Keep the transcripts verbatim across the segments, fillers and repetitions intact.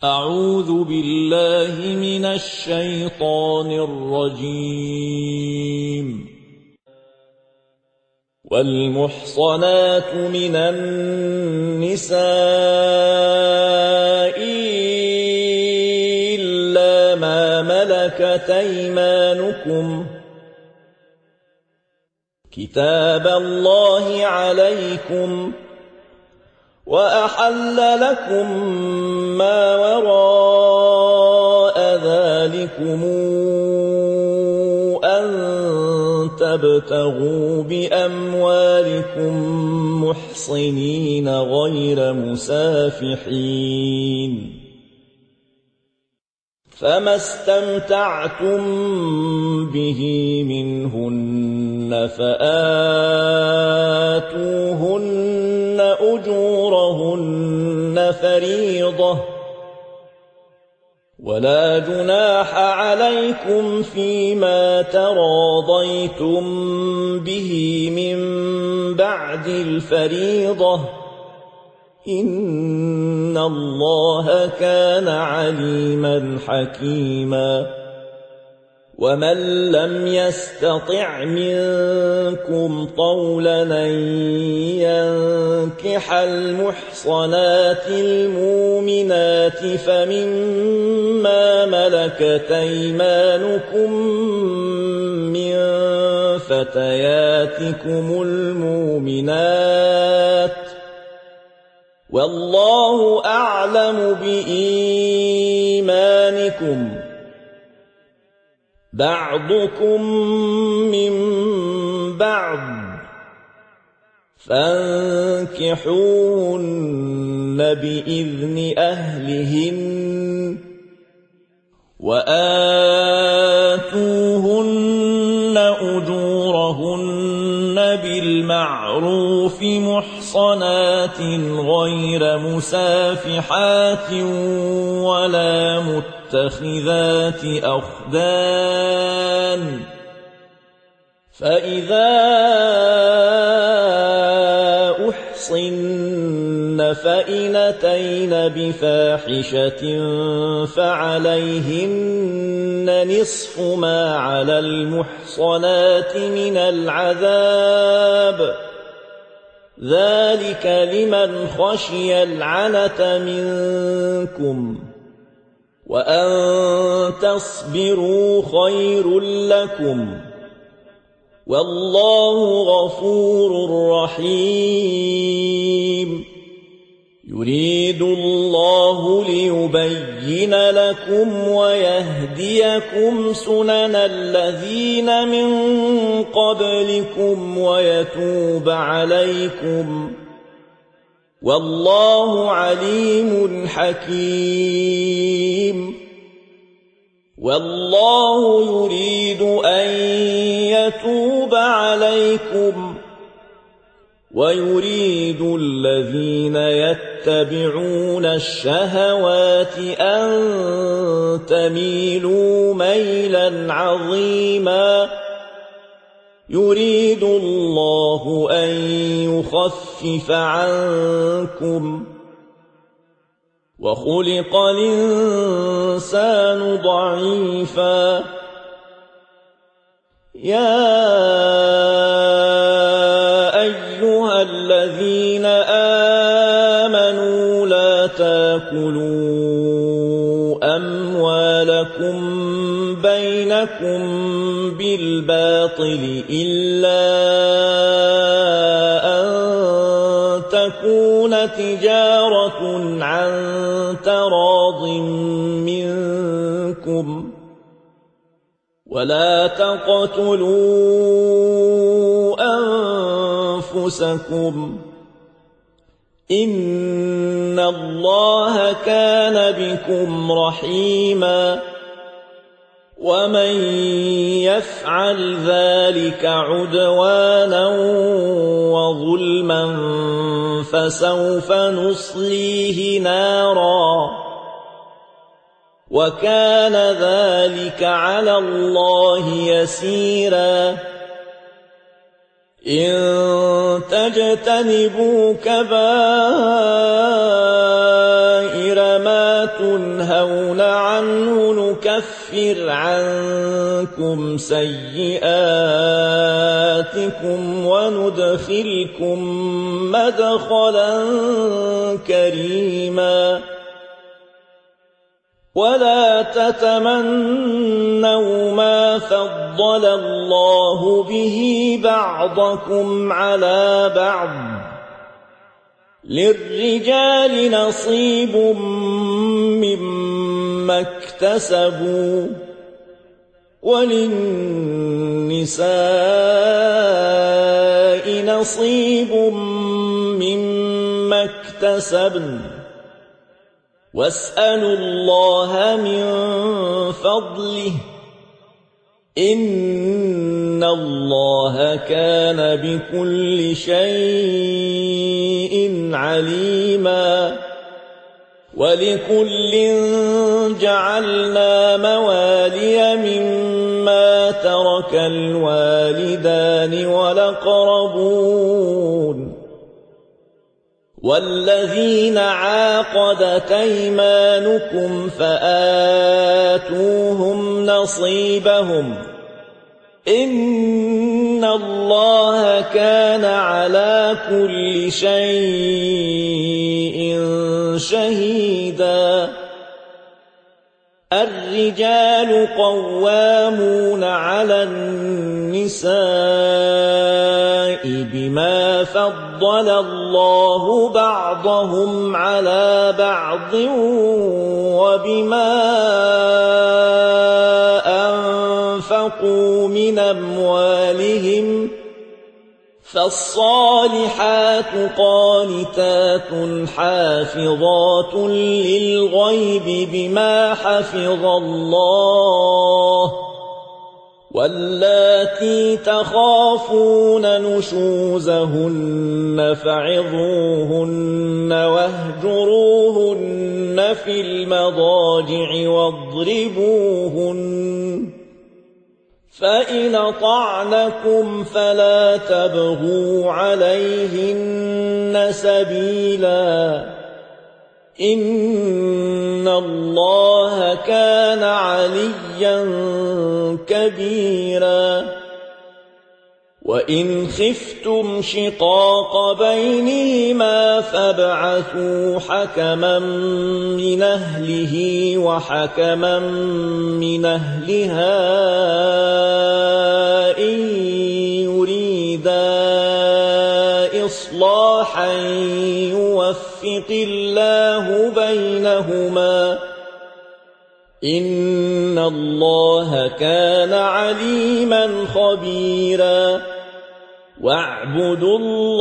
أعوذ بالله من الشيطان الرجيم. والمحصنات من النساء إلا ما ملكت أيمانكم كتاب الله عليكم، وأحل لكم ما وراء ذلكم أن تبتغوا بأموالكم محصنين غير مسافحين، فما استمتعتم به منهن فآتوهن أجورهن فريضة، ولا جناح عليكم فيما تراضيتم به من بعد الفريضة، إن الله كان عليما حكيما. ومن لم يستطع منكم طولا أن ينكح المحصنات المؤمنات فمما ملكت أيمانكم من فتياتكم المؤمنات، والله أعلم بإيمانكم، بعضكم من بعض، فانكحوهن بإذن أهلهن، وآتوهن أجورهن بالمعروف محصنات غير مسافحات ولا متخذات أخدان، فإذا أحصن فإن أتين بفاحشة فعليهن نصف ما على المحصنات من العذاب، ذلك لمن خشي العنة منكم، وأن تصبروا خير لكم، والله غفور رحيم. يريد الله ليبين لكم ويهديكم سنن الذين من قبلكم ويتوب عليكم، والله عليم حكيم. والله يريد أن يتوب عليكم، ويريد الذين يتبعون الشهوات أن تميلوا ميلا عظيما. يريد الله أن يخفف عنكم، وخلق الإنسان ضعيفا. يا أيها الذين آمنوا لا تاكلوا أموالكم بينكم بالباطل إلا أن تكون تجارة عن تراض منكم، ولا تقتلوا أنفسكم، إن الله كان بكم رحيما. ومن يفعل ذلك عدوانا وظلما فسوف نصليه نارا، وكان ذلك على الله يسيرا. إن تجتنبوا كبائر ما تنهون عنه نكفر عنكم سيئاتكم وندخلكم مدخلا كريما ولا تتمنوا ما فضل الله به بعضكم على بعض للرجال نصيب مما اكتسبوا وللنساء نصيب مما اكتسبن واسألوا الله من فضله إن الله كان بكل شيء عليما ولكل جعلنا موالي مما ترك الوالدان والأقربون والذين عاقدت أيمانكم فآتوهم نصيبهم إن الله كان على كل شيء شهيدا الرجال قوامون على النساء بما فضل الله بعضهم على بعض وبما أنفقوا من أموالهم فالصالحات قانتات حافظات للغيب بما حفظ الله واللاتي تخافون نشوزهن فعظوهن واهجروهن في المضاجع واضربوهن فإن أطعنكم فلا تبغوا عليهن سبيلا إن الله كان عليا كبيرا وإن خفتم شقاق بينهما فابعثوا حكما من أهله وحكما من أهلها إن يريدا إصلاحا يوفق الله بينهما إن الله كان عليما خبيرا واعبدوا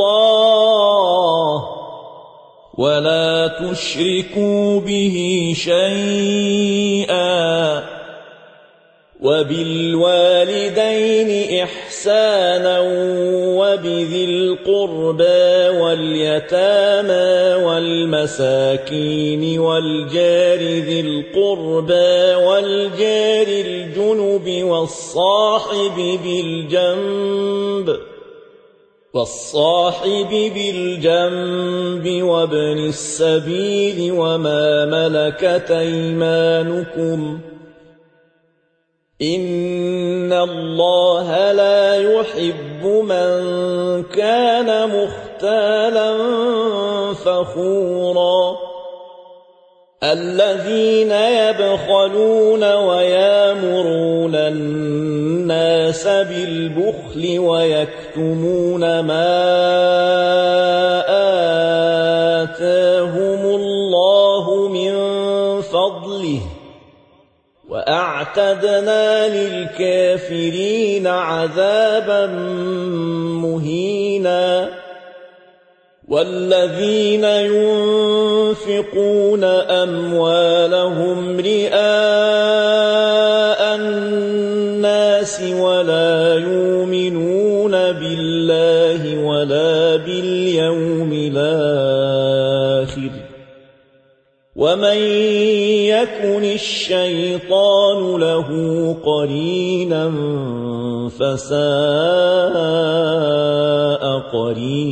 الله ولا تشركوا به شيئا وبالوالدين إحسانا وبذي القربى واليتامى والمساكين والجار ذي القربى والجار الجنب والصاحب بالجنب والصاحب بالجنب وابن السبيل وما ملكت أيمانكم إن الله لا يحب من كان مختالا فخورا الذين يبخلون ويامرون الناس بالبخل ويكتمون ما آتاهم الله من فضله وأعتدنا للكافرين عذابا مهينا والذين ينفقون أموالهم رئاء الناس ولا يؤمنون بالله ولا باليوم الآخر ومن يكن الشيطان له قرينا فساء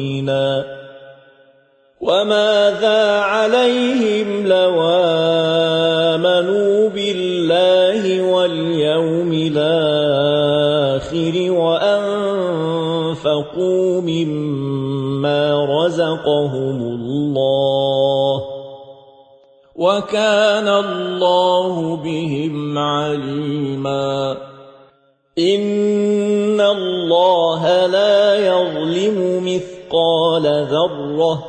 قرينا وماذا عليهم لو آمنوا بالله واليوم الآخر وأنفقوا مما رزقهم الله وكان الله بهم عليما إن الله لا يظلم مثقال ذرة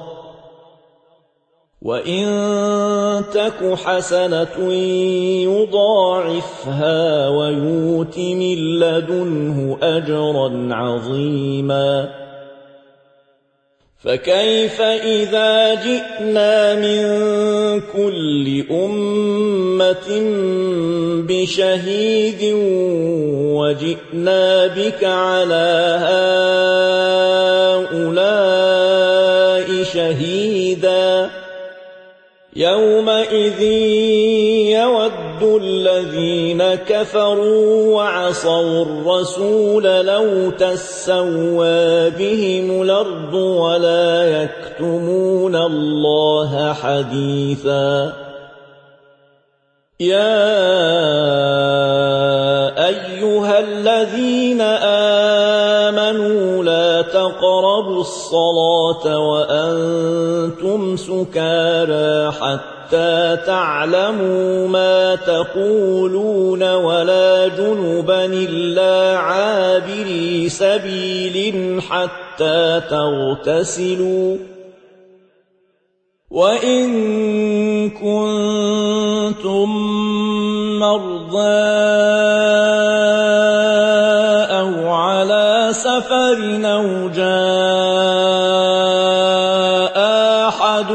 وإن تك حسنة يضاعفها ويؤت من لدنه أجرا عظيما فكيف إذا جئنا من كل أمة بشهيد وجئنا بك على هؤلاء شهيدا يومئذ يود الذين كفروا وعصوا الرسول لو تسوى بهم الأرض ولا يكتمون الله حديثا يا أيها الذين آمنوا لا تقربوا الصلاة وأنتم سكارى حتى تعلموا ما تقولون ولا جنبا إلا عابري سبيل حتى تغتسلوا وإن كنتم مرضى أو على سفر أو جاء أحد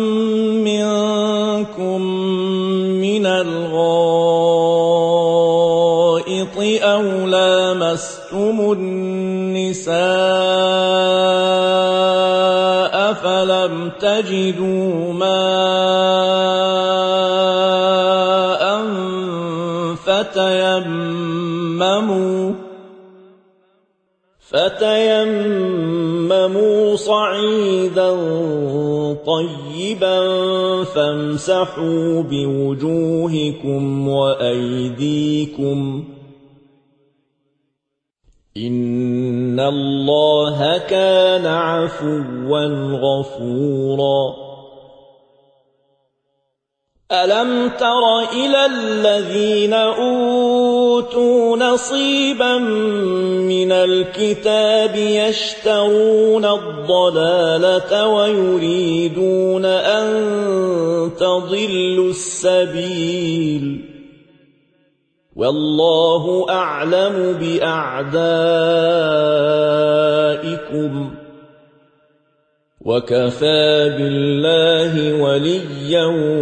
منكم من الغائط أو لامستم النساء فلم تجدوا ماء فتيمموا فتيمموا صعيدا طيبا فامسحوا بوجوهكم وأيديكم إن الله كان عفوا غفورا ألم تر إلى الذين أوتوا نصيبا من الكتاب يشترون الضلالة ويريدون أن تضلوا السبيل والله أعلم بأعدائكم وكفى بالله وليا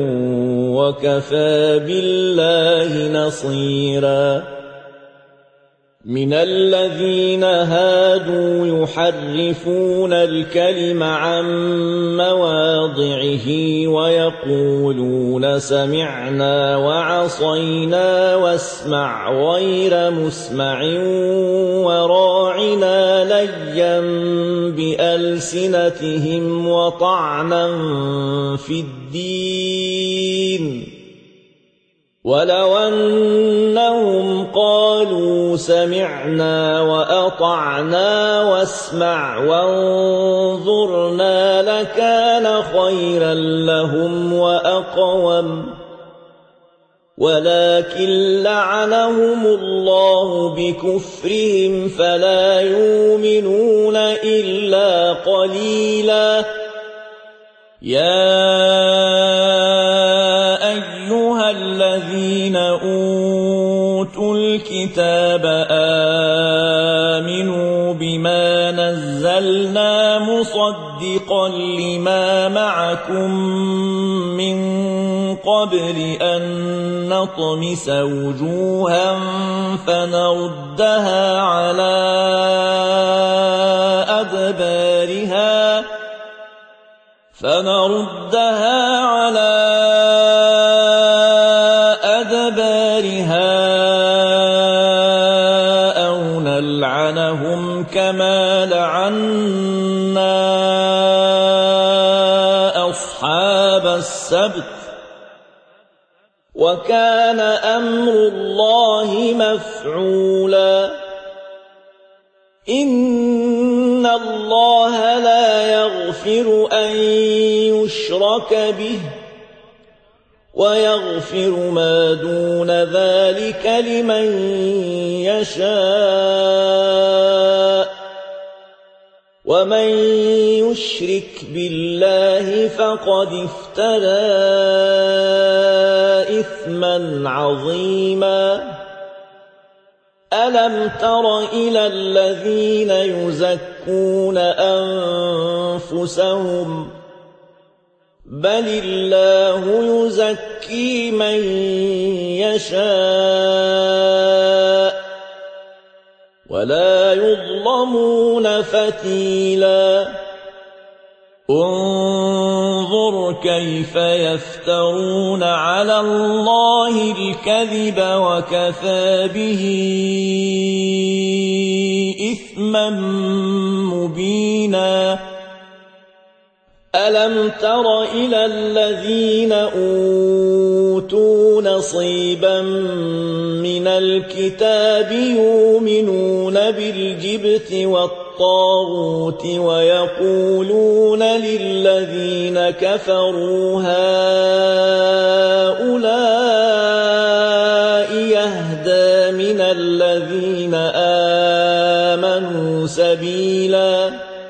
وكفى بالله نصيرا من الذين هادوا يحرفون الكلم عن مواضعه ويقولون سمعنا وعصينا واسمع غير مسمع وراعنا ليا بألسنتهم وطعنا في الدين ولو أنهم قالوا سمعنا وأطعنا واسمع وانظرنا لكان خيرا لهم وأقوم ولكن لعنهم الله بكفرهم فلا يؤمنون إلا قليلا يا أيها الذين أوتوا الكتاب آمنوا بما نزلنا مصدقا لما معكم من قبل أن نطمس وجوها فنردها على أدبارها فنردها على أدبارها أو نلعنهم كما لعنا أصحاب السبت وكان أمر الله مفعولا إن الله لا يغفر أن يشرك به ويغفر ما دون ذلك لمن يشاء ومن يشرك بالله فقد افترى إثما عظيما ألم تر إلى الذين يزكون أنفسهم بل الله يزكي من يشاء ولا يظلمون فتيلا انظر كيف يفترون على الله الكذب وكفى به إثما مبينا ألم تر إلى الذين أوتوا نصيبا من الكتاب يؤمنون بالجبت والطاغوت ويقولون للذين كفروا هؤلاء يهدى من الذين آمنوا سبيلا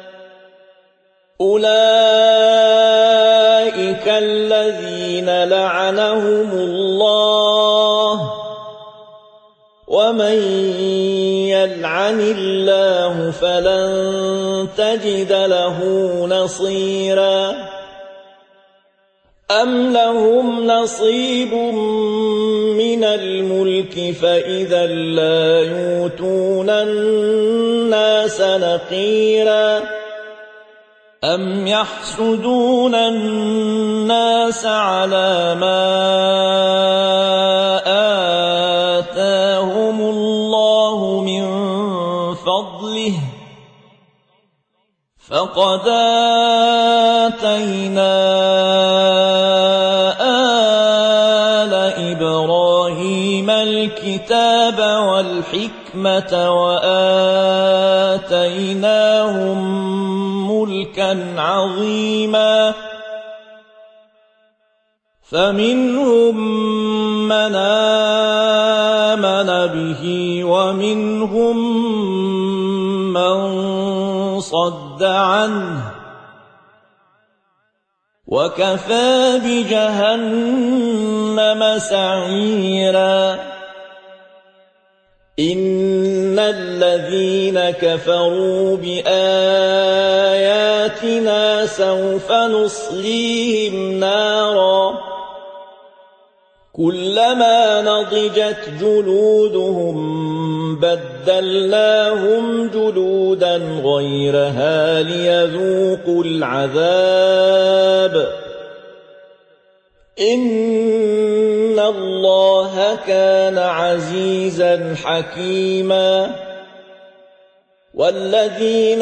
أولئك الذين لعنهم الله ومن يلعن الله فلن تجد له نصيرا أم لهم نصيب من الملك فإذا لا يؤتون الناس نقيرا أم يحسدون الناس على ما آتاهم الله من فضله فقد آتينا آل إبراهيم الكتاب والحكمة وآتيناهم ملكا عظيما فمنهم من آمن به ومنهم من صد عنه وكفى بجهنم سعيرا إن الذين كفروا بآياتنا سوف نصليهم نارا كلما نضجت جلودهم بدلناهم جلودا غيرها ليذوقوا العذاب إن الله كان عزيزا حكيما والذين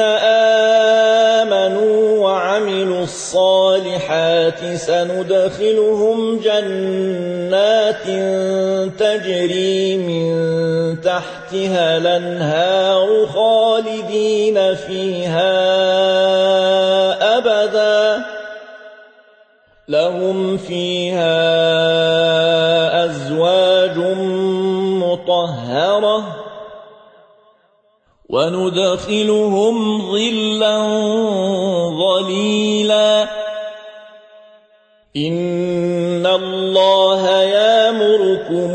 آمنوا وعملوا الصالحات سندخلهم جنات تجري من تحتها الأنهار خالدين فيها أبدا لهم فيها أزواج مطهرة وندخلهم ظلا ظليلا إن الله يأمركم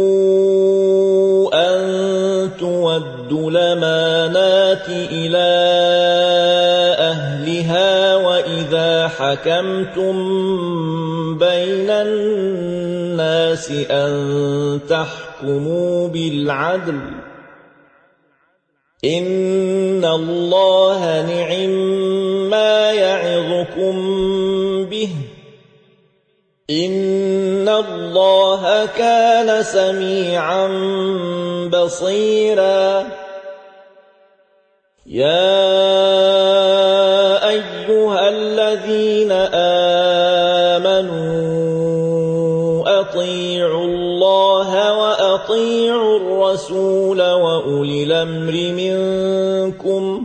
أن تودوا الأمانات إلى أهلها وإذا حكمتم بين الناس أن تحكموا بالعدل إن الله نعما يعظكم به إن الله كان سميعا بصيرا يا أيها الذين آمنوا أطيعوا اللَّهَ وَأَطِيعُوا الرَّسُولَ وَأُولِي الْأَمْرِ مِنكُمْ ۖ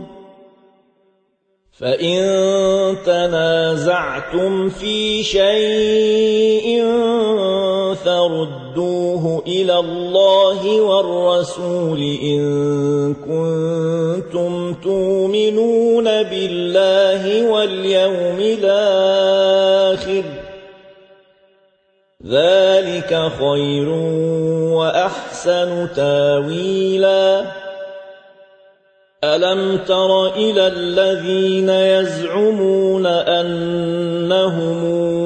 فَإِن تَنَازَعْتُمْ فِي شَيْءٍ فَرُدُّوهُ إِلَى اللَّهِ وَالرَّسُولِ إِن كُنتُمْ تُؤْمِنُونَ بِاللَّهِ وَالْيَوْمِ الْآخِرِ ۚ ذَلِكَ خَيْرٌ وَأَحْسَنُ تَأْوِيلًا. أَلَمْ تَرَ إِلَى الَّذِينَ يَزْعُمُونَ أَنَّهُمْ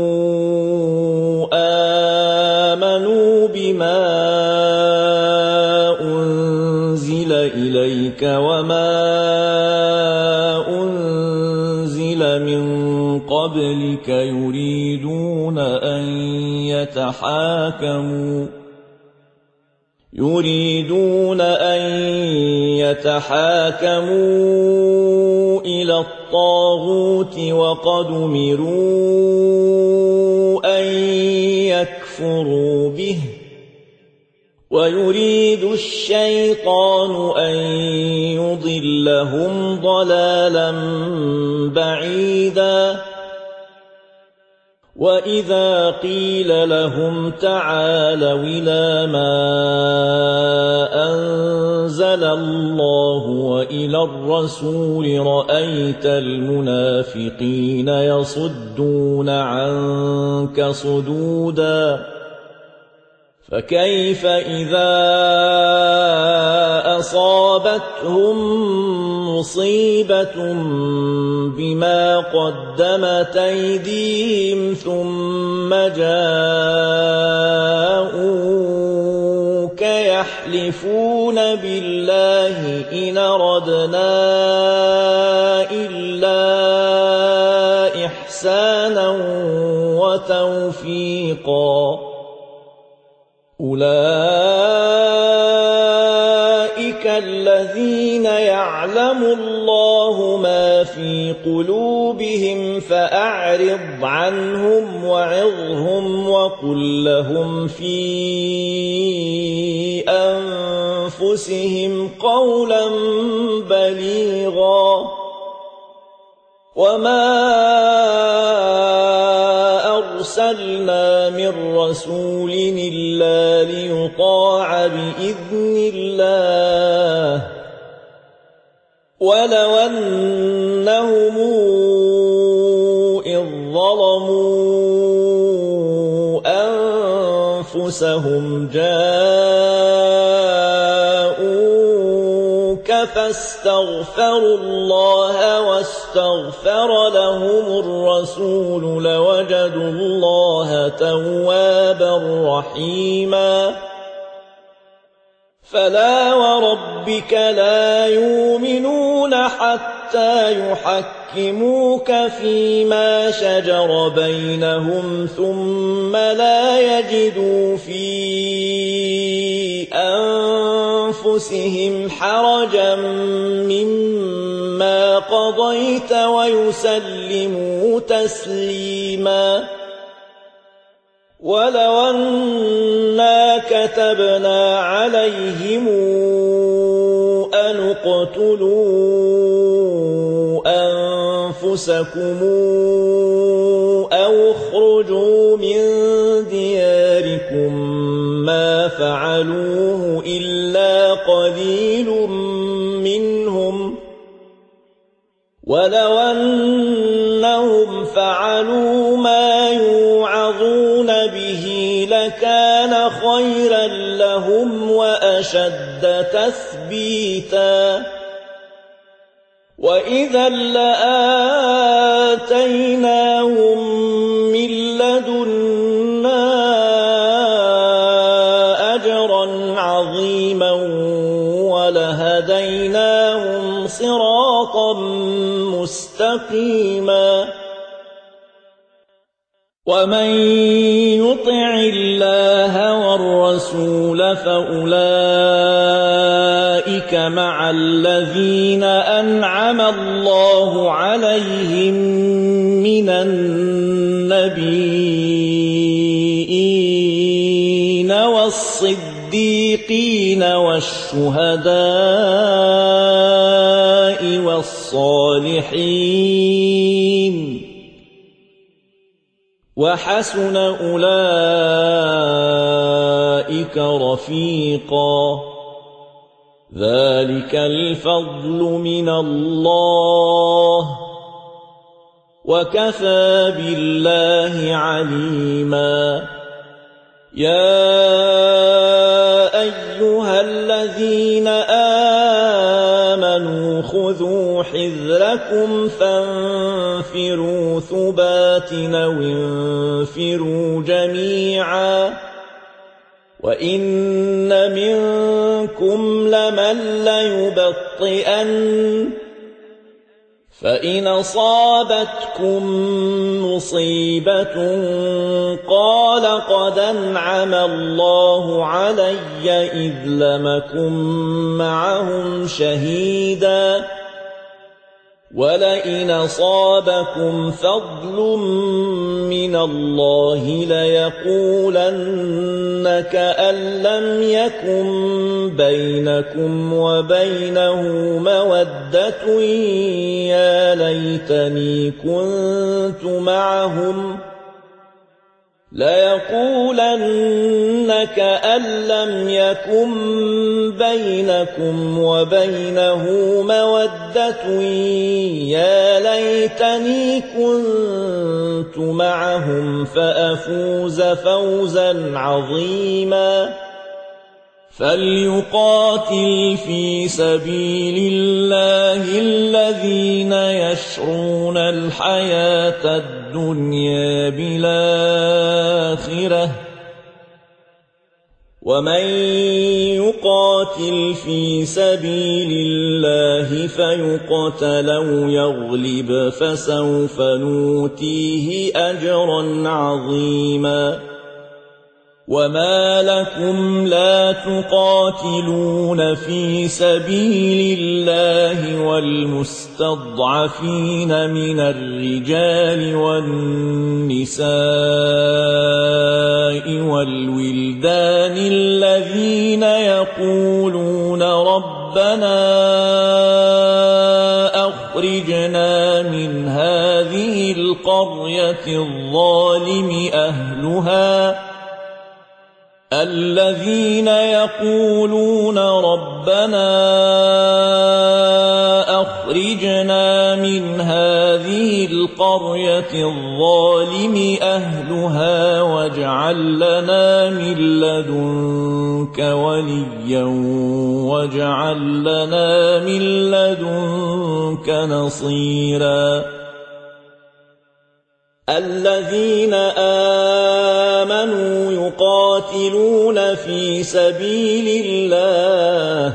آمَنُوا بِمَا أُنزِلَ إِلَيْكَ وَمَا أُنزِلَ مِن قَبْلِكَ يُرِيدُونَ أَن يَتَحَاكَمُوا يريدون أن يتحاكموا إلى الطاغوت وقد أمروا أن يكفروا به ويريد الشيطان أن يضلهم ضلالا بعيدا. وَإِذَا قِيلَ لَهُمْ تَعَالَوْا إِلَى مَا أَنزَلَ اللَّهُ وَإِلَى الرَّسُولِ رَأَيْتَ الْمُنَافِقِينَ يَصُدُّونَ عَنكَ صُدُودًا. فَكَيْفَ إِذَا أَصَابَتْهُم مُّصِيبَةٌ بِمَا قَدَّمَتْ أَيْدِيهِمْ ثُمَّ جَاءُوكَ يَحْلِفُونَ بِاللَّهِ إِنْ أَرَدْنَا إِلَّا إِحْسَانًا وَتَوْفِيقًا. أُولَئِكَ الَّذِينَ يَعْلَمُ اللَّهُ مَا فِي قُلُوبِهِمْ فَأَعْرِضْ عَنْهُمْ وَعِظْهُمْ وَقُل لَّهُمْ فِي أَنفُسِهِمْ قَوْلًا بَلِيغًا. وَمَا أَرْسَلْنَا مِن رَّسُولٍ إِلَّا لِيُطَاعَ بِإِذْنِ اللَّهِ وَلَوْ أَنَّهُمْ إِذ ظَّلَمُوا أَنفُسَهُمْ جَاءُوكَ فَاسْتَغْفَرُوا اللَّهَ وَاسْتَغْفَرَ لَهُمُ الرَّسُولُ لَوَجَدُوا اللَّهَ تَوَّابًا رَّحِيمًا. فَلَا وَرَبِّكَ لَا يُؤْمِنُونَ حَتَّىٰ يُحَكِّمُوكَ فِيمَا شَجَرَ بَيْنَهُمْ ثُمَّ لَا يَجِدُوا فِي أَنفُسِهِمْ حَرَجًا مِّمَّا قَضَيْتَ وَيُسَلِّمُوا تَسْلِيمًا. وَلَوْ أَنَّا كَتَبْنَا عَلَيْهِمْ أَنِ اقْتُلُوا أَنفُسَكُمْ أَوْ اخْرُجُوا مِن دِيَارِكُم مَّا فَعَلُوهُ إِلَّا قَلِيلٌ مِّنْهُمْ ۖ وَلَوْ أَنَّهُمْ فَعَلُوا مَا يُوعَظُونَ بِهِ لَكَانَ خَيْرًا لَّهُمْ وَأَشَدَّ تَثْبِيتًا. وَإِذًا لَّآتَيْنَاهُم مِّن لَّدُنَّا أَجْرًا عَظِيمًا وَلَهَدَيْنَاهُمْ صِرَاطًا مُّسْتَقِيمًا. وَمَن يُطِعِ اللَّهَ وَالرَّسُولَ فَأُولَٰئِكَ مَعَ الَّذِينَ أَنْعَمَ اللَّهُ عَلَيْهِم مِّنَ النَّبِيِّينَ وَالصِّدِّيقِينَ والصديقين والشهداء والصالحين وحسن أولئك رفيقا ذلك الفضل من الله وكفى بالله عليما يا أيها الذين آمنوا خذوا حذركم فانفروا ثبات أو انفروا جميعا وإن منكم لمن ليبطئن فإن أصابتكم مصيبة قال قد أنعم الله علي إذ لمكن معهم شهيدا ولئن أصابكم فضل من الله ليقولن كأن لم يكن بينكم وبينه مودة يا ليتني كنت معهم ليقولن كأن لم يكن بينكم وبينه مودة يا ليتني كنت معهم فأفوز فوزا عظيما فليقاتل في سبيل الله الذين يشرون الحياة الدنيا بالآخرة ومن يقاتل في سبيل الله فيقتل أو يغلب فسوف نؤتيه أجرا عظيما وما لكم لا تقاتلون في سبيل الله والمستضعفين من الرجال والنساء والولدان الذين يقولون ربنا أخرجنا من هذه القرية الظالم أهلها الذين يقولون ربنا أخرجنا من هذه القرية الظالم أهلها واجعل لنا من لدنك وليا واجعل لنا من لدنك نصيرا الذين آمنوا يقاتلون في سبيل الله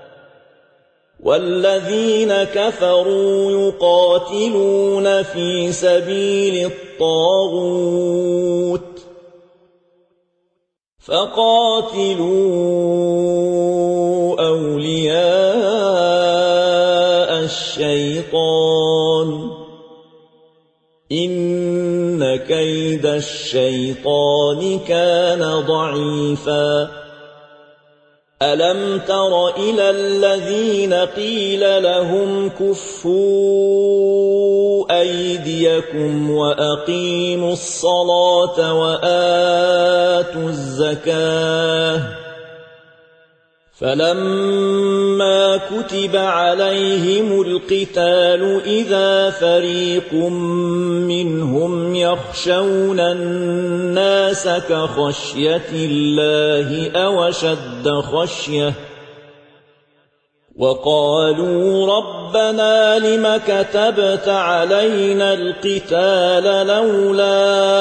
والذين كفروا يقاتلون في سبيل الطاغوت فقاتلوا أولياء الشيطان إن كيد الشيطان كان ضعيفا ألم تر إلى الذين قيل لهم كفوا أيديكم وأقيموا الصلاة وآتوا الزكاة فلما كتب عليهم القتال إذا فريق منهم يخشون الناس كخشية الله أو أشد خشية وقالوا ربنا لم كتبت علينا القتال لولا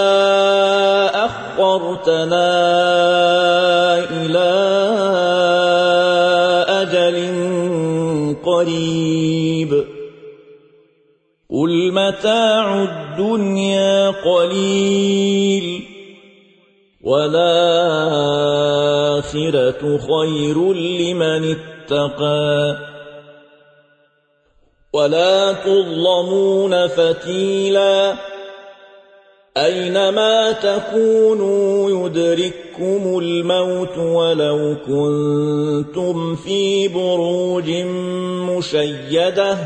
أخرتنا إلى أجل قريب قل متاع الدنيا قليل والآخرة خير لمن اتقى ولا تظلمون فتيلا أينما تكونوا يدرككم الموت ولو كنتم في بروج مشيدة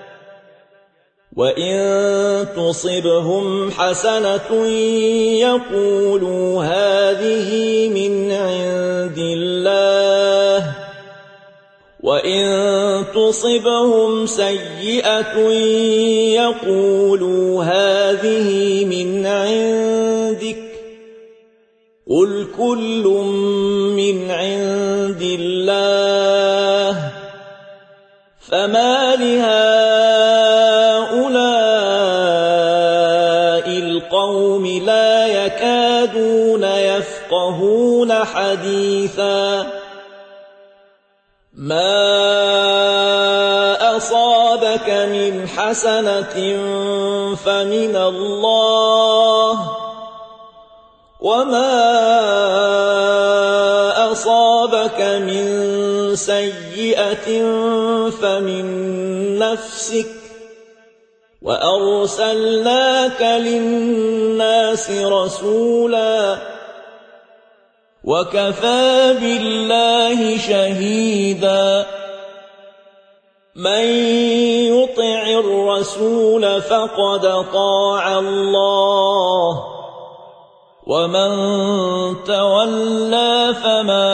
وإن تصبهم حسنة يقولوا هذه من عند الله وإن تصبهم سيئة يقولوا هذه من عندك قل كل من عند الله فما لهؤلاء القوم لا يكادون يفقهون حديثا ما أصابك من حسنة فمن الله وما أصابك من سيئة فمن نفسك وأرسلناك للناس رسولا وكفى بالله شهيدا من يطع الرسول فقد طاع الله ومن تولى فما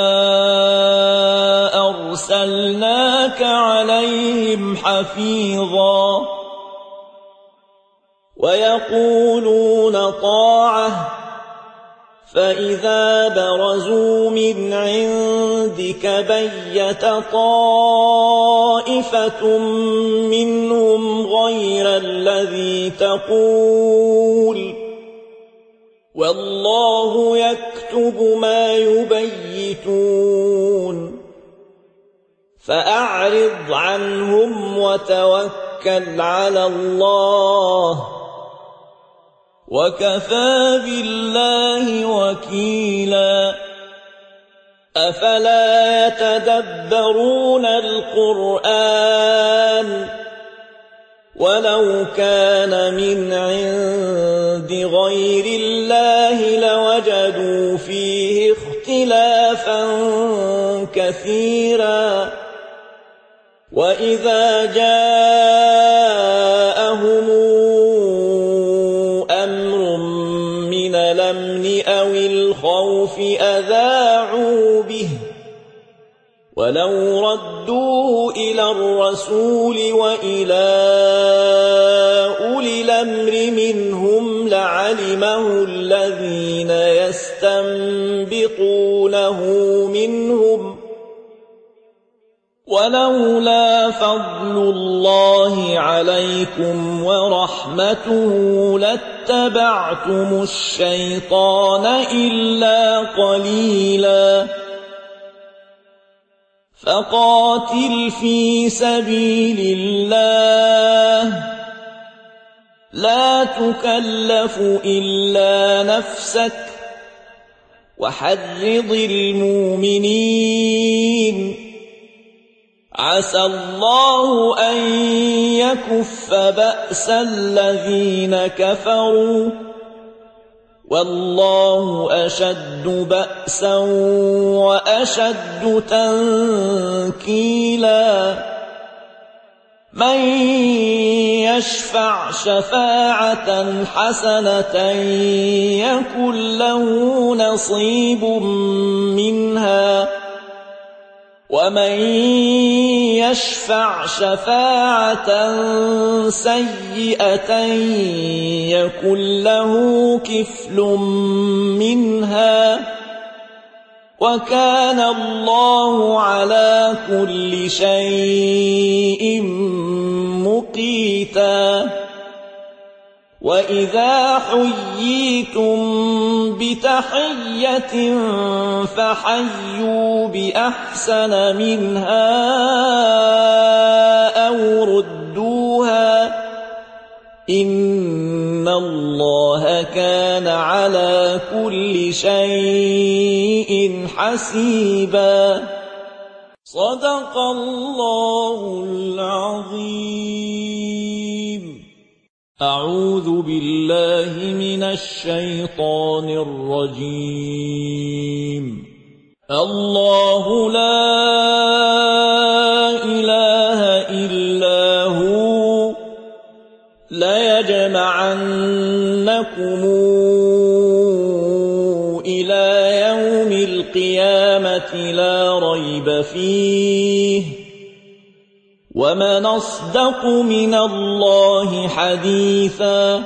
أرسلناك عليهم حفيظا ويقولون طاعة فإذا برزوا من عندك بيت طائفة منهم غير الذي تقول والله يكتب ما يبيتون فأعرض عنهم وتوكل على الله وكفى بالله وكيلا أفلا يتدبرون القرآن ولو كان من عند غير الله لوجدوا فيه اختلافا كثيرا وإذا جاءهم أمر من الأمن أو الخوف أذاعوا به ولو ردوه إلى الرسول وإلى أولي الأمر منهم لعلمه الذين يستنبطونه منهم ولولا فضل الله عليكم ورحمته لاتبعتم الشيطان إلا قليلا فقاتل في سبيل الله لا تكلف إلا نفسك وحرض المؤمنين عسى الله أن يكف بأس الذين كفروا والله أشد بأسا وأشد تنكيلا من يشفع شفاعة حسنة يكن له نصيب منها ومن يشفع شفاعة سيئة يكن له كفل منها وكان الله على كل شيء مقيتا وإذا حييتم بتحية فحيوا بأحسن منها أو ردوها إن الله كان على كل شيء حسيبا صدق الله العظيم. أعوذ بالله من الشيطان الرجيم. الله لا إله إلا هو ليجمعنكم إلى يوم القيامة لا ريب فيه ومن أصدق من الله حديثا.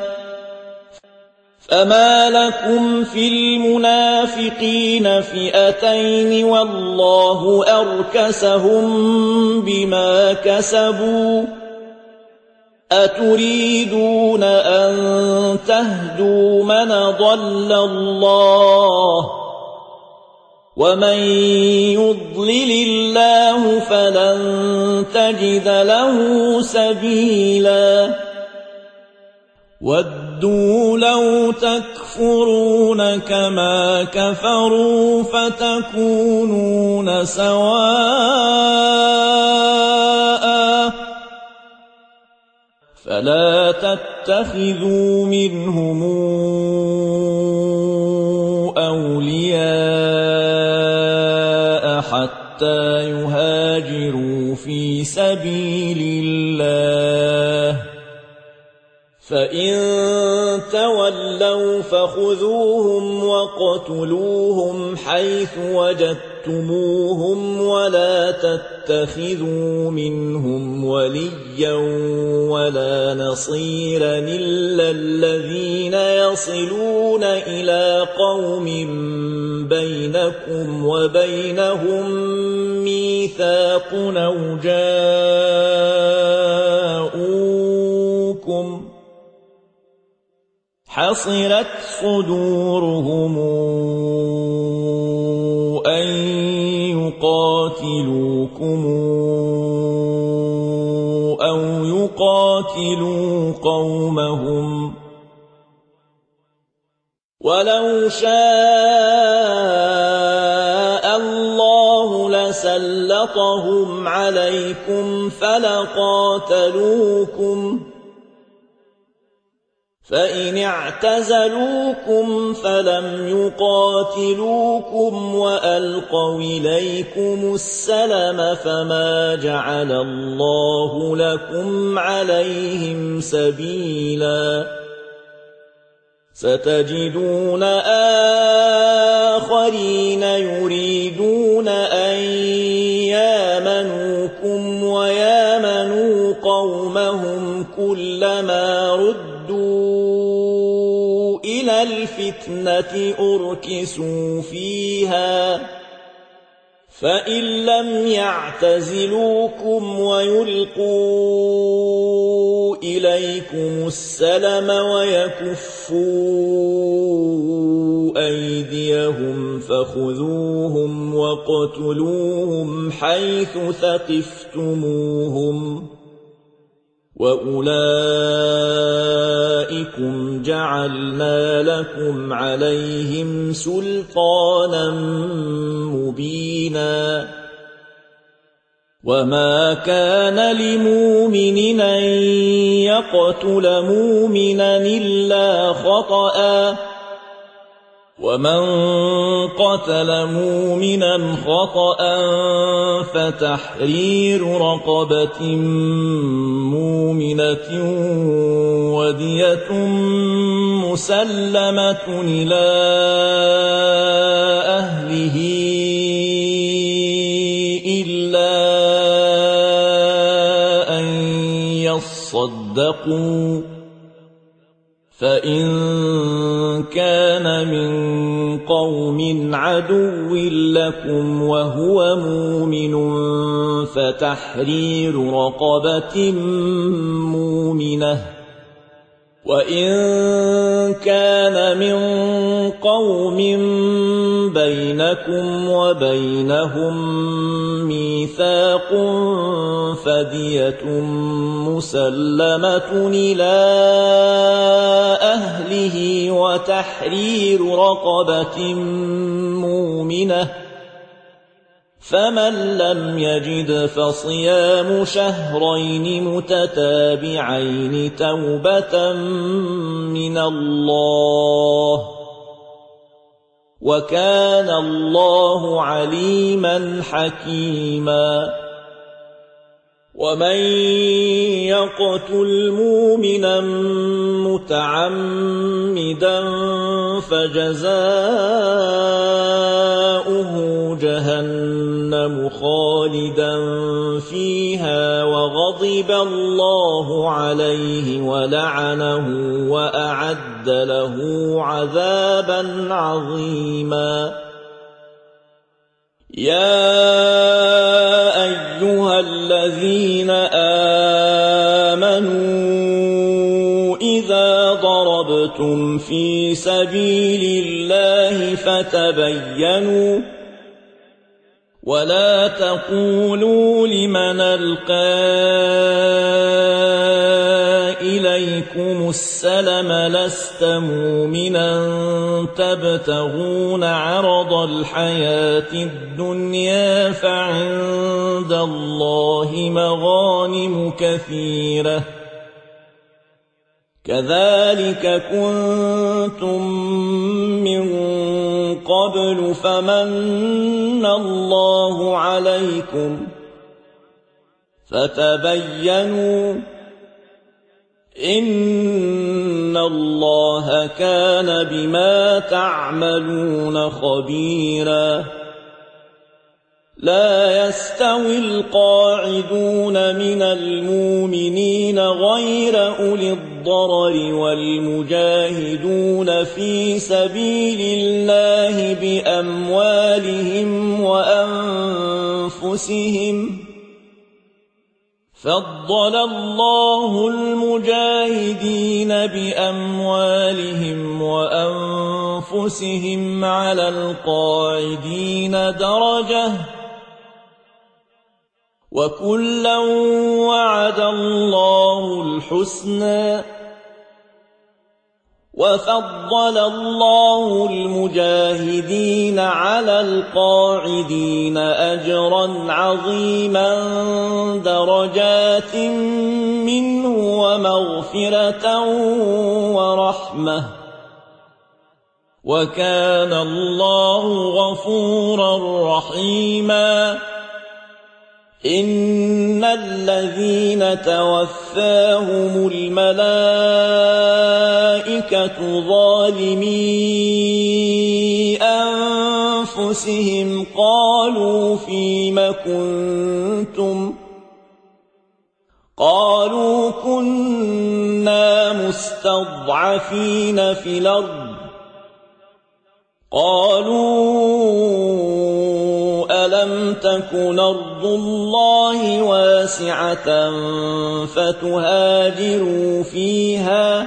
فما لكم في المنافقين فئتين والله أركسهم بما كسبوا أتريدون أن تهدوا من ضل الله ومن يضلل الله فلن تجد له سبيلا. ودوا لو تكفرون كما كفروا فتكونون سواء فلا تتخذوا منهم أولياء حتى يهاجروا في سبيل الله فإن تولوا فخذوهم واقتلوهم حيث وجدتموهم ولا تتخذوا منهم وليا ولا نصيرا إلا الذين يصلون إلى قوم بينكم وبينهم ميثاق أو جاءوكم حصرت صدورهم أن يقاتلوكم أو يقاتلوا قومهم ولو شاء الله لسلطهم عليكم فلقاتلوكم فإن اعتزلوكم فلم يقاتلوكم وألقوا إليكم السلم فما جعل الله لكم عليهم سبيلا. ستجدون آخرين يريدون أن يامنوكم ويامنوا قومهم كلما ردوا إلى الفتنة أركسوا فيها فإن لم يعتزلوكم ويلقوا إليكم السلم ويكفوا أيديهم فخذوهم واقتلوهم حيث ثقفتموهم وأولئكم جعلنا لكم عليهم سلطانا مبينا. وما كان لمؤمن أن يقتل مؤمنا إلا خطأ ومن قتل مؤمنا خطأ فتحرير رقبة مؤمنة ودية مسلمة إلى أهله إلا أن يصدقوا فإن كان من قوم عدو لكم وهو مؤمن فتحرير رقبة مؤمنة وإن كان من قوم بينكم وبينهم ميثاق فدية مسلمة إلى أهله وتحرير رقبة مؤمنة فمن لم يجد فصيام شهرين متتابعين توبة من الله وكان الله عليما حكيما ومن يقتل مؤمنا متعمدا فجزاؤه جهنم خالدا فيها وغضب الله عليه ولعنه وأعد له عذابا عظيما يا أيها الذين آمنوا إذا ضربتم في سبيل الله فتبينوا ولا تقولوا لمن ألقى إليكم السلم لست مؤمنا تبتغون عرض الحياة الدنيا فعند الله مغانم كثيرة كذلك كنتم من قبل فمن الله عليكم فتبينوا إن الله كان بما تعملون خبيرا لا يستوي القاعدون من المؤمنين غير أولي الضرر والمجاهدون في سبيل الله بأموالهم وأنفسهم فضل الله المجاهدين بأموالهم وأنفسهم على القاعدين درجة وكلا وعد الله الحسنى وفضل الله المجاهدين على القاعدين أجرا عظيما درجات منه ومغفرة ورحمة وكان الله غفورا رحيما إن الذين توفاهم الملائكة ظالمي أنفسهم قالوا فيم كنتم قالوا كنا مستضعفين في الأرض قالوا ألم تكن أرض الله واسعة فتهاجروا فيها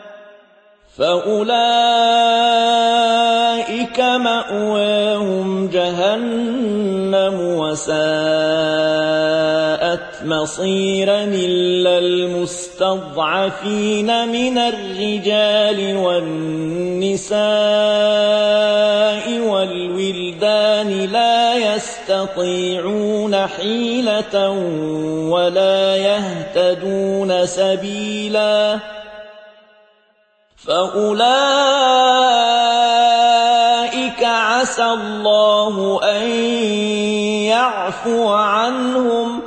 فأولئك مأواهم جهنم وساءت مصيرا إلا المستضعفين من الرجال والنساء والولدان لا يستطيعون حيلة ولا يهتدون سبيلا فأولئك عسى الله أن يعفو عنهم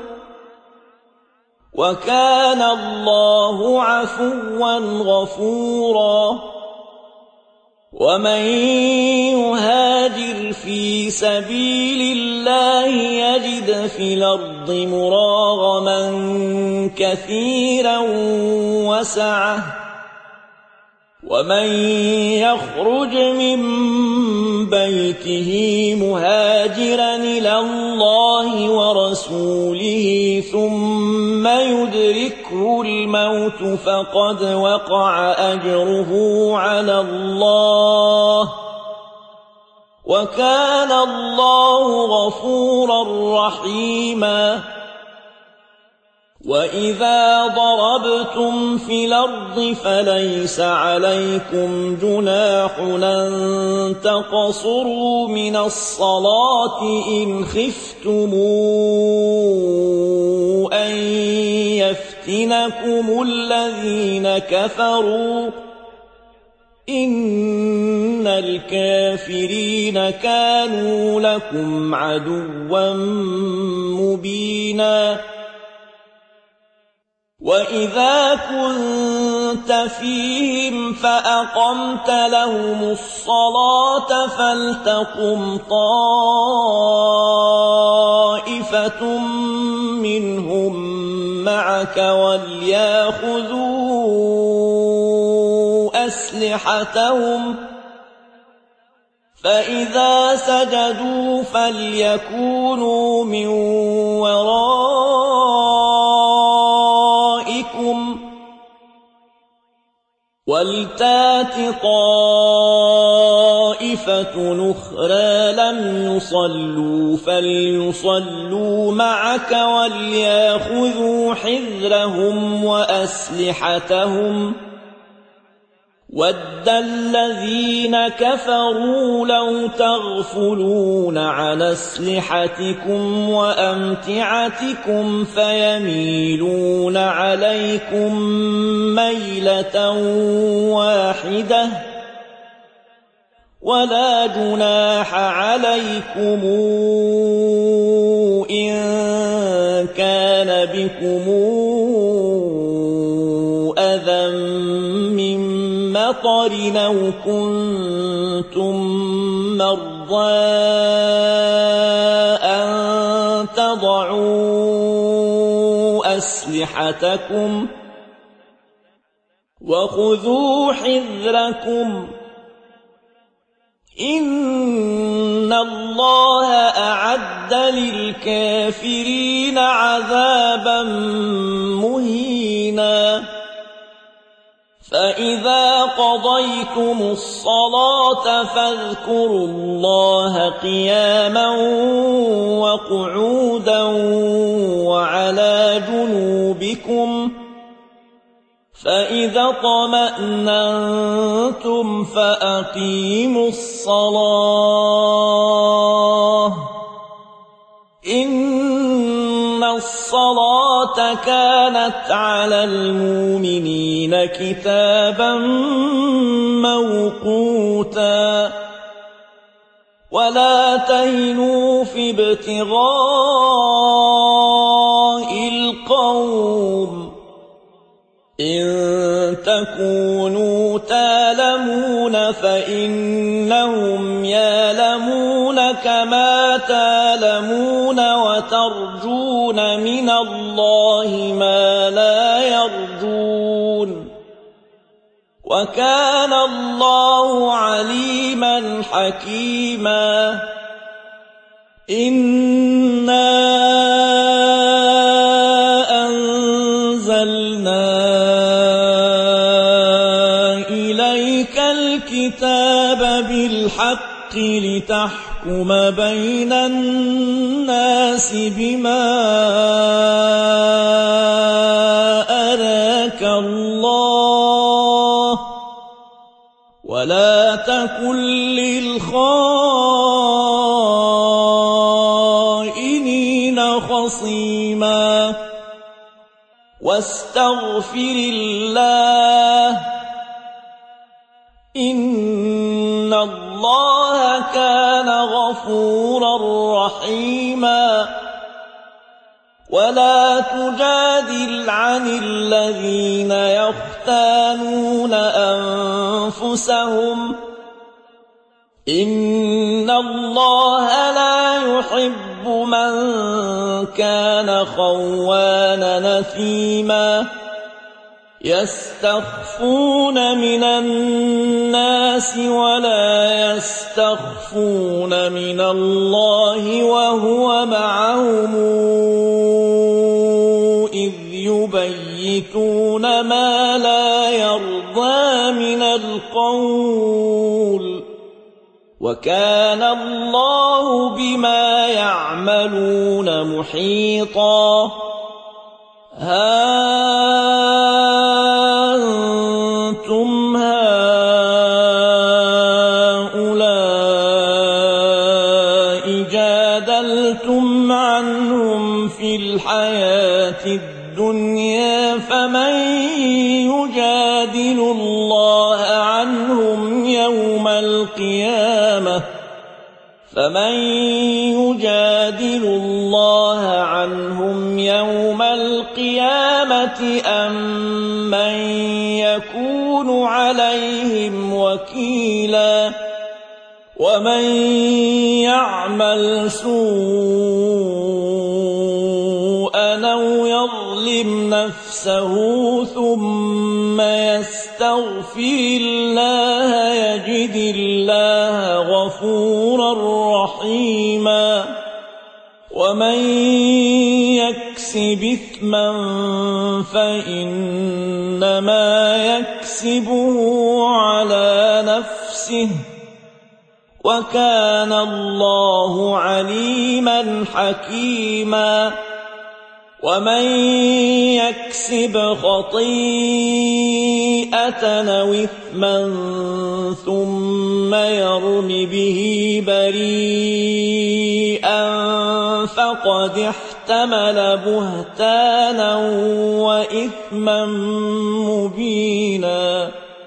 وكان الله عفوا غفورا ومن يهاجر في سبيل الله يجد في الأرض مراغما كثيرا وسعة ومن يخرج من بيته مهاجرا إلى الله ورسوله ثم يدركه الموت فقد وقع أجره على الله وكان الله غفورا رحيما وإذا ضربتم في الأرض فليس عليكم جناح أن تقصروا من الصلاة إن خفتم أن يفتنكم الذين كفروا إن الكافرين كانوا لكم عدوا مبينا وإذا كنت فيهم فأقمت لهم الصلاة فلتقم طائفة منهم معك وليأخذوا أسلحتهم فإذا سجدوا فليكونوا من ورائكم ولتات طائفة أخرى لم يصلوا فليصلوا معك وليأخذوا حذرهم وأسلحتهم ود الذين كفروا لو تغفلون عن أسلحتكم وأمتعتكم فيميلون عليكم ميلة واحدة ولا جناح عليكم إن كان بكم أذى من مطر أو كنتم مرضى أن تضعوا أسلحتكم وخذوا حذركم إن الله أعد للكافرين عذابا مهينا فإذا قضيتم الصلاة فاذكروا الله قياما وقعودا وعلى جنوبكم فإذا اطمأننتم فأقيموا الصلاة إن الصلاة كانت على المؤمنين كتابا موقوتا ولا تهنوا في ابتغاء القوم إن تكونوا تالمون فإنهم يالمون كما تالمون وترجون من الله ما لا يرجون وكان الله عليما حكيما إنا أنزلنا إليك الكتاب بالحق لتحكم بين الناس بما أراك الله ولا تكن للخائنين خصيما واستغفر الله إن الله كان غفورا رحيما ولا تجادل عن الذين يختانون أنفسهم إن الله لا يحب من كان خوانا نثيما يستخفون من الناس ولا يستخفون من الله وهو معهم إذ يبيتون ما لا يرضى من القول وكان الله بما يعملون محيطا ها أنتم هؤلاء جادلتم عنهم في الحياة الدنيا فمن يجادل الله عنهم يوم القيامة فمن يجادل الله عنهم يوم القيامة أم من يكون عليهم وكيلا ومن يعمل سوءا أو يظلم نفسه ثم يستغفر الله يجد الله غفورا رحيما ومن يكسب إثما فإنما يكسبه على نفسه وكان الله عليما حكيما ومن يكسب خطيئة أو إثما ثم يرم به بريئا فقد احتمل بهتانا وإثما مبينا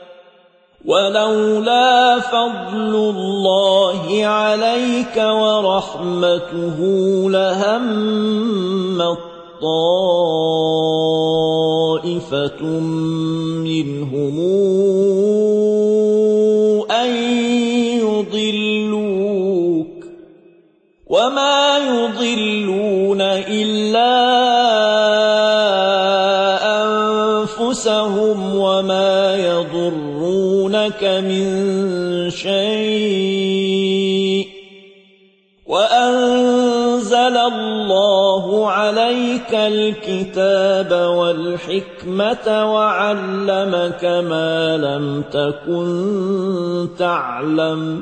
ولولا فضل الله عليك ورحمته لهم طائفة منهم أن يضلوك وما يضلون إلا أنفسهم وما يضرونك من شيء وأنزل الله عليك الكتاب والحكمة وعلمك ما لم تكن تعلم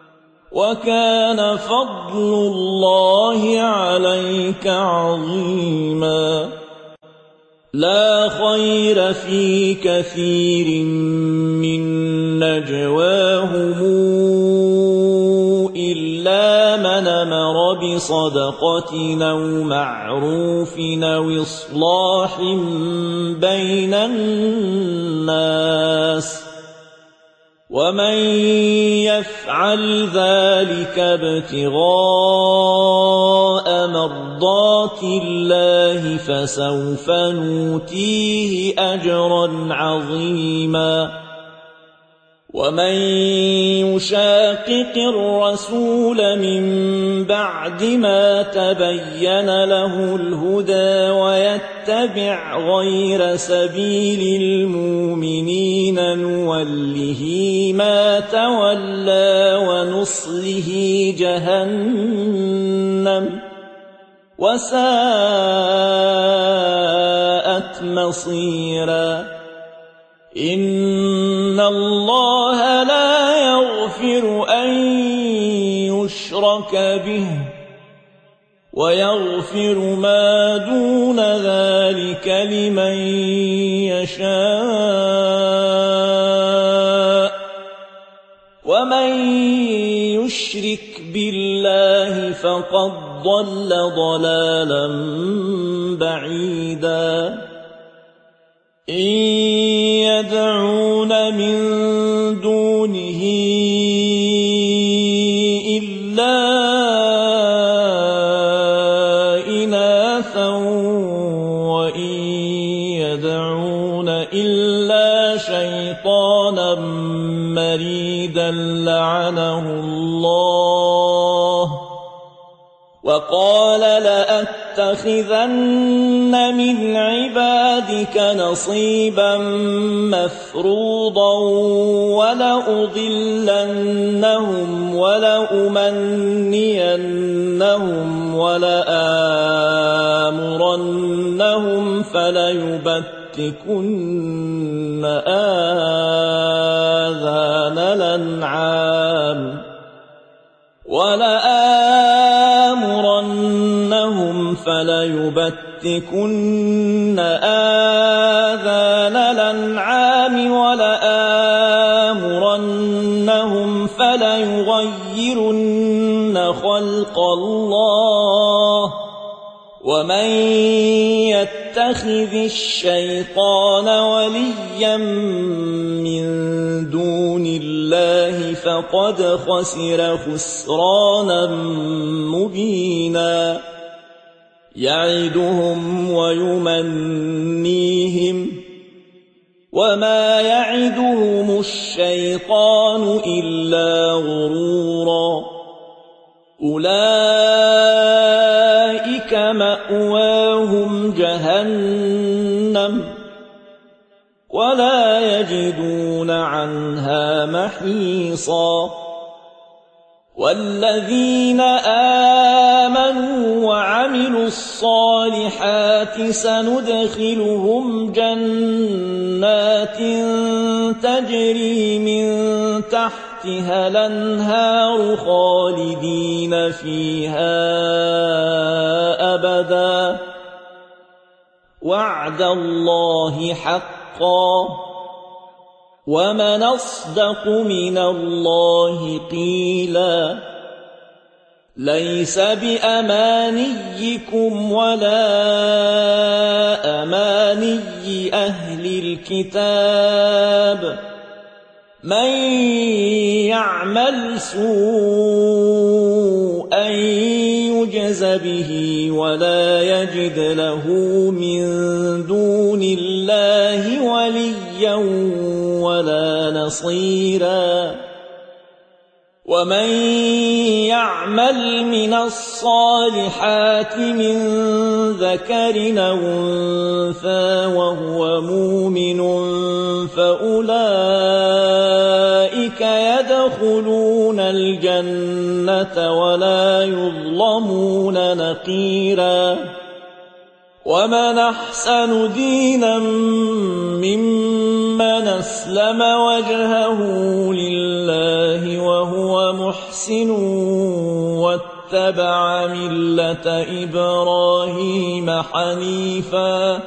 وكان فضل الله عليك عظيما لا خير في كثير من نجواهم إلا من أمر بصدقة أو معروف أو إصلاح بين الناس ومن يفعل ذلك ابتغاء مرضات الله فسوف نؤتيه أجرا عظيما ومن يشاقق الرسول من بعد ما تبين له الهدى ويتبع غير سبيل المؤمنين نوله ما تولى ونصله جهنم وساءت مصيرا إن الله لا يغفر أن يشرك به ويغفر ما دون ذلك لمن يشاء ومن يشرك بالله فقد ضل ضلالا بعيدا إن يدعون من دونه إلا إناثا وإن يدعون إلا شيطانا مريدا لعنه الله وقال لأتخذن من عبادك نصيبا مفروضا ولأضلنهم ولأمنينهم ولآمرنهم فليبتكن آذان الأنعام ولآمرنهم فليبتكن ليبتكن آذان الأنعام ولآمرنهم فليغيرن خلق الله ومن يتخذ الشيطان وليا من دون الله فقد خسر خسرانا مبينا يعدهم ويمنيهم وما يعدهم الشيطان إلا غرورا أولئك مأواهم جهنم ولا يجدون عنها محيصا والذين آمنوا وعملوا الصالحات سندخلهم جنات تجري من تحتها الأنهار خالدين فيها أبدا وعد الله حقا ومن أصدق من الله قيلا ليس بأمانيكم ولا أماني أهل الكتاب من يعمل سوءا يجز به ولا يجد له من دون الله وليا ولا نصيرا ومن يعمل من الصالحات من ذكر أو أنثى وهو مؤمن فأولئك يدخلون الجنة ولا يظلمون نقيرا ومن أحسن دينا ممن أسلم وجهه لله وهو محسن واتبع ملة إبراهيم حنيفا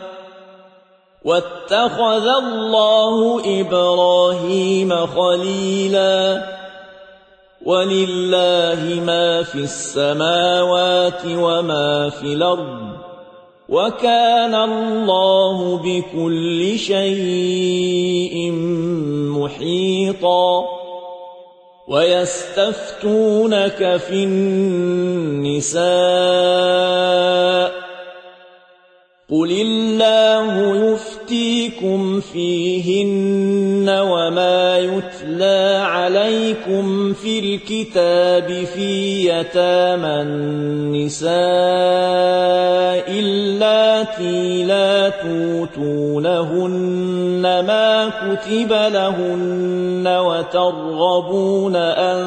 واتخذ الله إبراهيم خليلا ولله ما في السماوات وما في الأرض وكان الله بكل شيء محيطا ويستفتونك في النساء قل الله يفتيكم فيهن وما يتلى عليكم في الكتاب في يتامى النساء اللاتي لا توتونهن ما كتب لهن وترغبون أن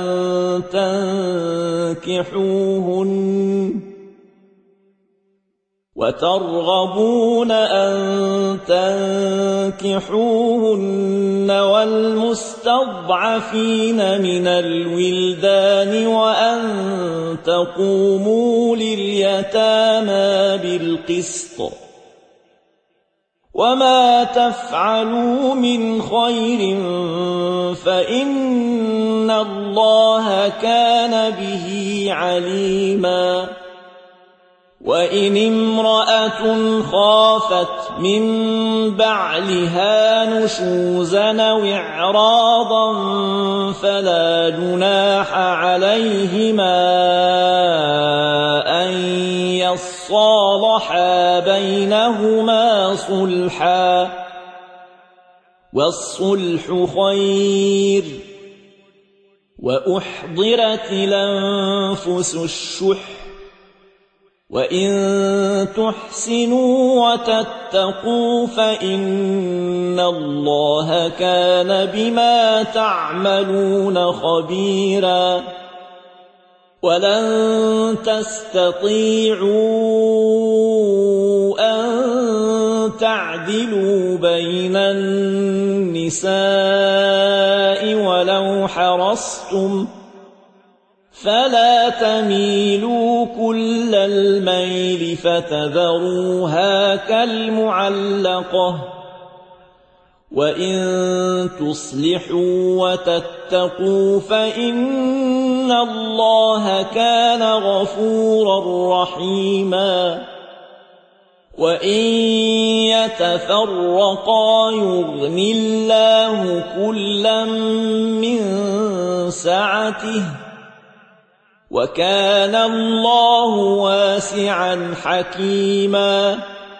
تنكحوهن وترغبون أن تنكحوهن والمستضعفين من الولدان وأن تقوموا لليتامى بالقسط وما تفعلوا من خير فإن الله كان به عليما وإن امرأة خافت من بعلها نشوزا أو إعراضا فلا جناح عليهما أن يصالحا بينهما صلحا والصلح خير وأحضرت الأنفس الشح وإن تحسنوا وتتقوا فإن الله كان بما تعملون خبيرا ولن تستطيعوا أن تعدلوا بين النساء ولو حرصتم فلا تميلوا كل الميل فتذروها كالمعلقة وإن تصلحوا وتتقوا فإن الله كان غفورا رحيما وإن يتفرقا يغن الله كلا من سعته وكان الله واسعا حكيما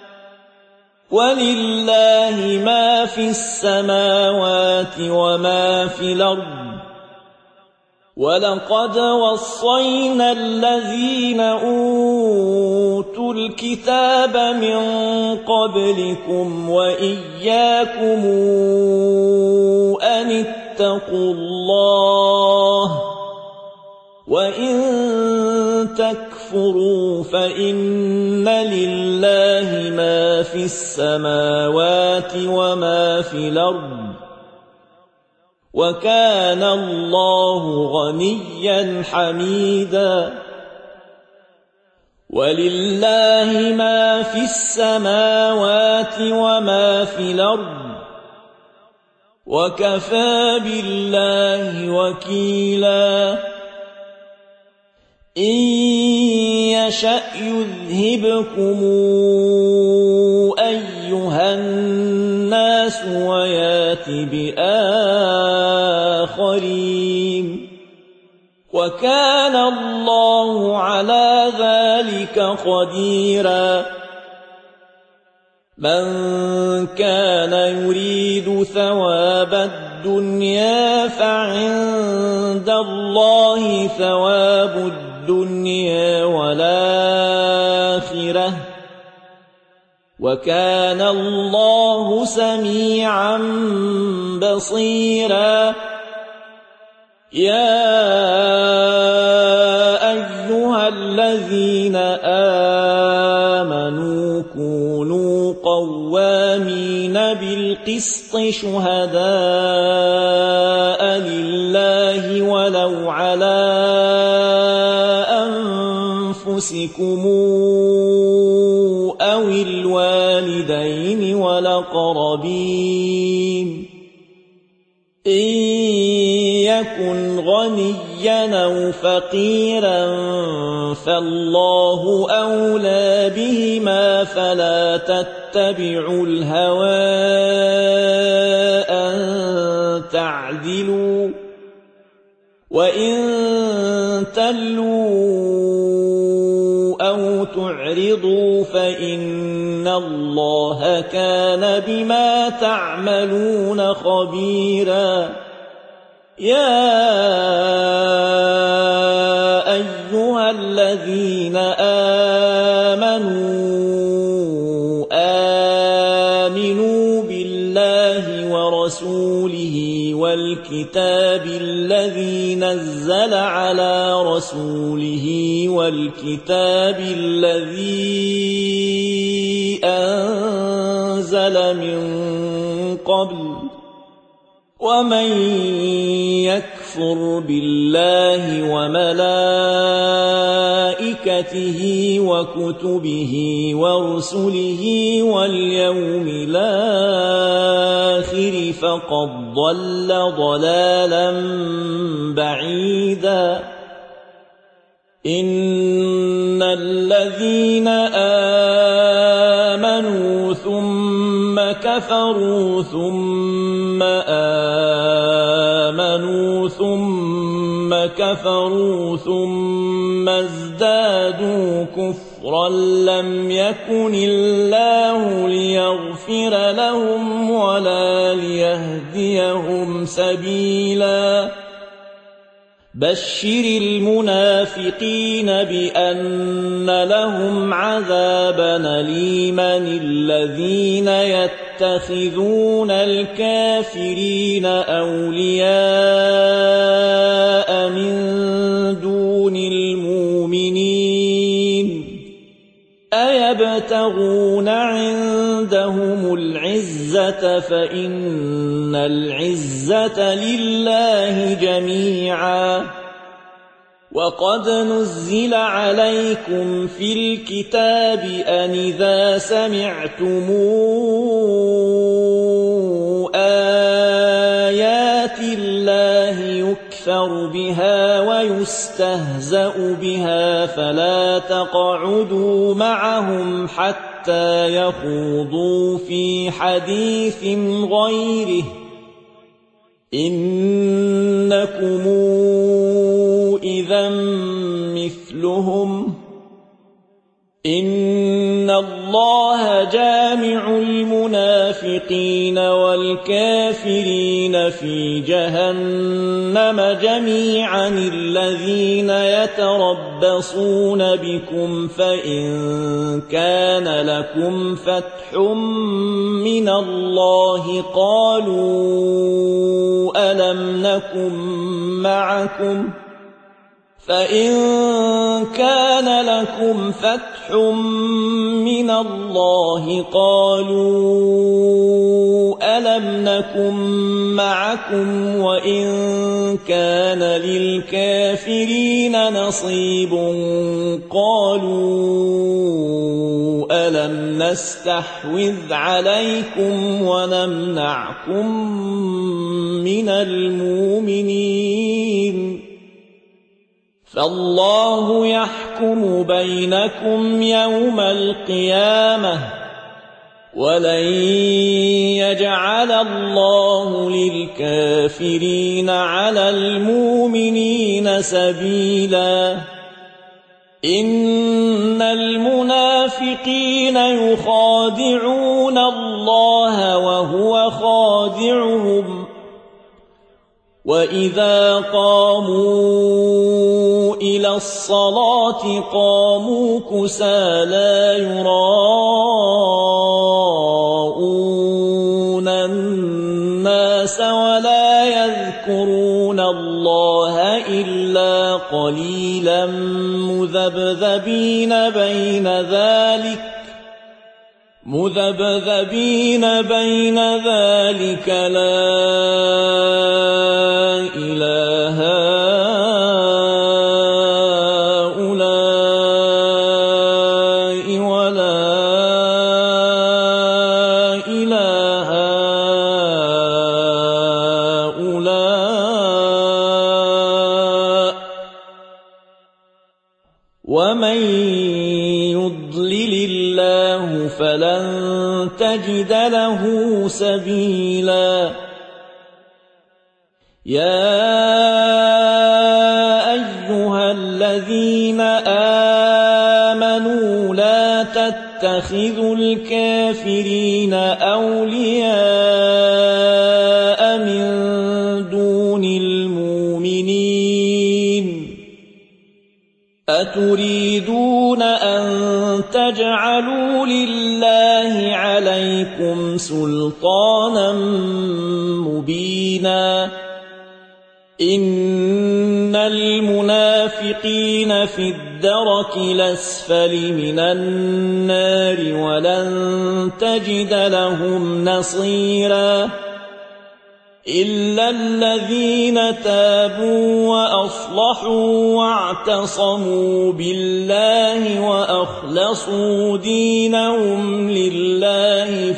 ولله ما في السماوات وما في الأرض ولقد وصينا الذين أوتوا الكتاب من قبلكم وإياكم أن اتقوا الله وإن تكفروا فإن لله ما في السماوات وما في الأرض وكان الله غنيا حميدا ولله ما في السماوات وما في الأرض وكفى بالله وكيلا إن يشأ يذهبكم أيها الناس ويات بآخرين وكان الله على ذلك قديرا من كان يريد ثواب الدنيا فعند الله ثواب الدنيا والآخرة وكان الله سميعا بصيرا يا أيها الذين آمنوا كونوا قوامين بالقسط شهداء لله ولو على أنفسكم أو الوالدين والأقربين إن يكن غنيا أو فقيرا فالله أولى بهما فلا تتبعوا الهوى أن تعدلوا وإن تلوا أو تعرضوا فإن الله كان بما تعملون خبيرا يا أيها الذين آمنوا آمنوا بالله ورسوله والكتاب الذي نزل على رسوله والكتاب الذي أنزل من قبل ومن يكفر بالله وملائكته وكتبه ورسله واليوم الآخر فقد ضل ضلالا بعيدا إن الذين آمنوا ثم كفروا ثم آمنوا ثم كفروا ثم ازدادوا كفرا لم يكن الله ليغفر لهم ولا ليهديهم سبيلا بشر المنافقين بأن لهم عذابا أليما الذين يتخذون الكافرين أولياء من دون المؤمنين أيبتغون عندهم العزة فإن العزة لله جميعا وقد نزل عليكم في الكتاب أن إذا سمعتم آيات الله يكفر بها ويستهزأ بها فلا تقعدوا معهم حتى يخوضوا في حديث غيره إنكم إذا مثلهم إن الله جامع المنافقين والكافرين في جهنم جميعا الذين يتربصون بكم فإن كان لكم فتح من الله قالوا ألم نكن معكم فإن كان لكم فتح من الله قالوا ألم نكن معكم وإن كان للكافرين نصيب قالوا ألم نستحوذ عليكم ونمنعكم من المؤمنين فالله يحكم بينكم يوم القيامة ولن يجعل الله للكافرين على المؤمنين سبيلا إن المنافقين يخادعون الله وهو خادعهم وإذا قاموا إلى الصلاة قاموا كسالى يراءون الناس ولا يذكرون الله إلا قليلا مذبذبين بين ذلك مذبذبين بين ذلك لا إله هؤلاء ولا إله هؤلاء ومن يضلل الله فلن تجد له سبيلا يا أيها الذين آمنوا لا تتخذوا الكافرين أولياء من دون المؤمنين أتريدون أن تجعلوا لله عليكم سلطانا مبينا إن المنافقين في الدرك الأسفل من النار ولن تجد لهم نصيرا إلا الذين تابوا وأصلحوا واعتصموا بالله وأخلصوا دينهم لله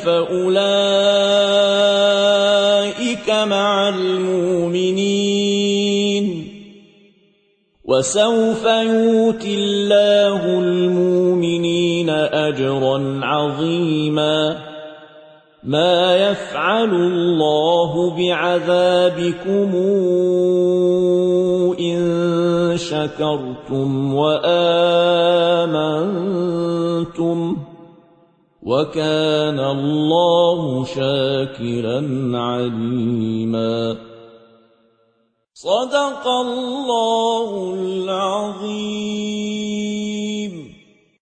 فأولئك مع المؤمنين وسوف يؤتي الله المؤمنين أجرا عظيما ما يفعل الله بعذابكم إن شكرتم وآمنتم وكان الله شاكرا عليما صدق الله العظيم.